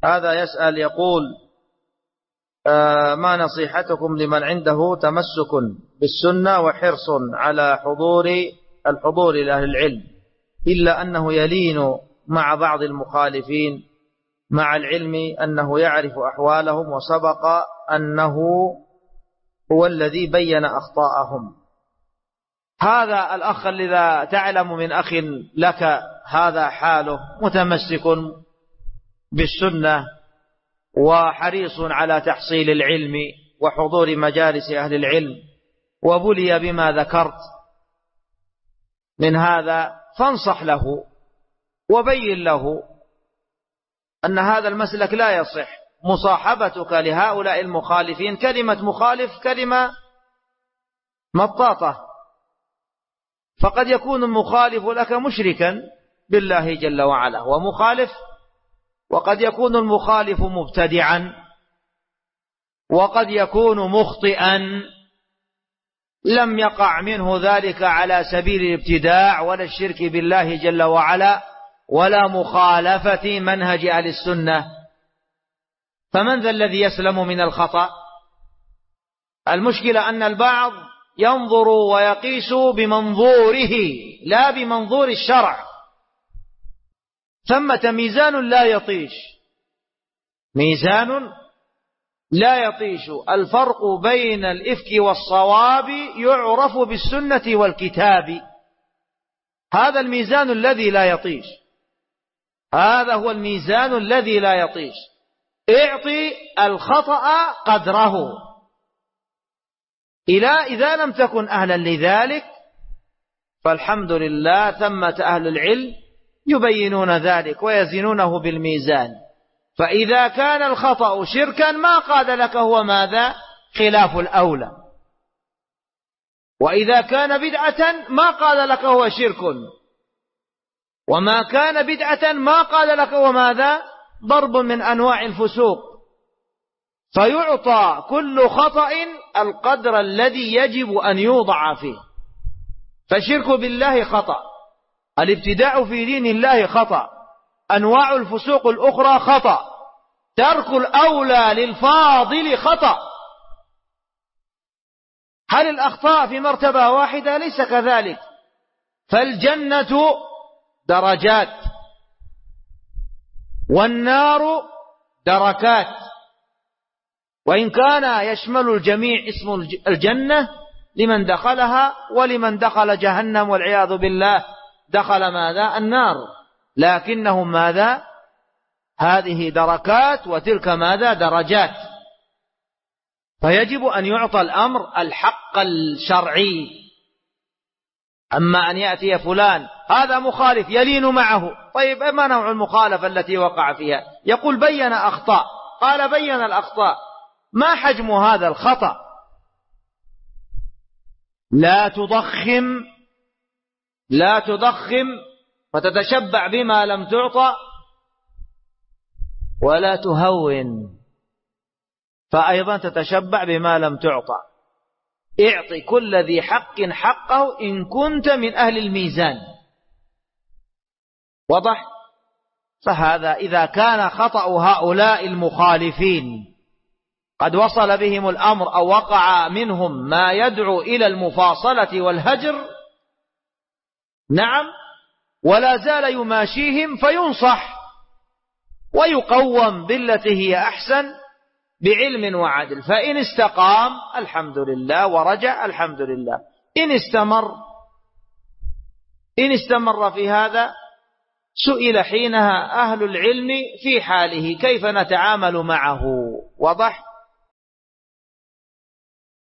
هذا يسأل يقول ما نصيحتكم لمن عنده تمسك بالسنة وحرص على الحضور لأهل العلم، إلا أنه يلين مع بعض المخالفين مع العلم أنه يعرف أحوالهم وسبق أنه هو الذي بين أخطاءهم. هذا الأخ الذي تعلم من أخ لك هذا حاله، متمسك بالسنة وحريص على تحصيل العلم وحضور مجالس أهل العلم، وبلي بما ذكرت من هذا، فانصح له وبين له أن هذا المسلك لا يصح. مصاحبتك لهؤلاء المخالفين، كلمة مخالف كلمة مطاطة، فقد يكون المخالف لك مشركا بالله جل وعلا ومخالف، وقد يكون المخالف مبتدعا، وقد يكون مخطئا لم يقع منه ذلك على سبيل الابتداع ولا الشرك بالله جل وعلا ولا مخالفة منهج أهل السنة. فمن ذا الذي يسلم من الخطأ؟ المشكلة أن البعض ينظر ويقيس بمنظوره لا بمنظور الشرع. ثمة ميزان لا يطيش، ميزان لا يطيش. الفرق بين الإفك والصواب يعرف بالسنة والكتاب. هذا الميزان الذي لا يطيش، هذا هو الميزان الذي لا يطيش. اعطي الخطأ قدره، إذا لم تكن أهلا لذلك فالحمد لله ثمة أهل العلم يبينون ذلك ويزنونه بالميزان. فإذا كان الخطأ شركا ما قال لك هو ماذا؟ خلاف الأولى. وإذا كان بدعة ما قال لك هو شرك، وما كان بدعة ما قال لك هو ماذا؟ ضرب من أنواع الفسوق. فيعطى كل خطأ القدر الذي يجب أن يوضع فيه. فالشرك بالله خطأ، الابتداع في دين الله خطأ، أنواع الفسوق الأخرى خطأ، ترك الأولى للفاضل خطأ. هل الأخطاء في مرتبة واحدة؟ ليس كذلك. فالجنة درجات والنار دركات، وإن كان يشمل الجميع اسم الجنة لمن دخلها، ولمن دخل جهنم والعياذ بالله دخل ماذا؟ النار. لكنهم ماذا؟ هذه دركات وتلك ماذا؟ درجات. فيجب أن يعطى الأمر الحق الشرعي. أما أن يأتي فلان هذا مخالف يلين معه، طيب ما نوع المخالفة التي وقع فيها؟ يقول بين أخطاء، قال بين الأخطاء، ما حجم هذا الخطأ؟ لا تضخم فتتشبع بما لم تعطى، ولا تهون فأيضا تتشبع بما لم تعطى. اعطي كل ذي حق حقه إن كنت من أهل الميزان. وضح؟ فهذا إذا كان خطأ هؤلاء المخالفين قد وصل بهم الأمر أو وقع منهم ما يدعو إلى المفاصلة والهجر، نعم، ولا زال يماشيهم، فينصح ويقوم بالتي هي أحسن بعلم وعدل. فإن استقام الحمد لله ورجع الحمد لله. إن استمر في هذا سئل حينها أهل العلم في حاله كيف نتعامل معه. وضح؟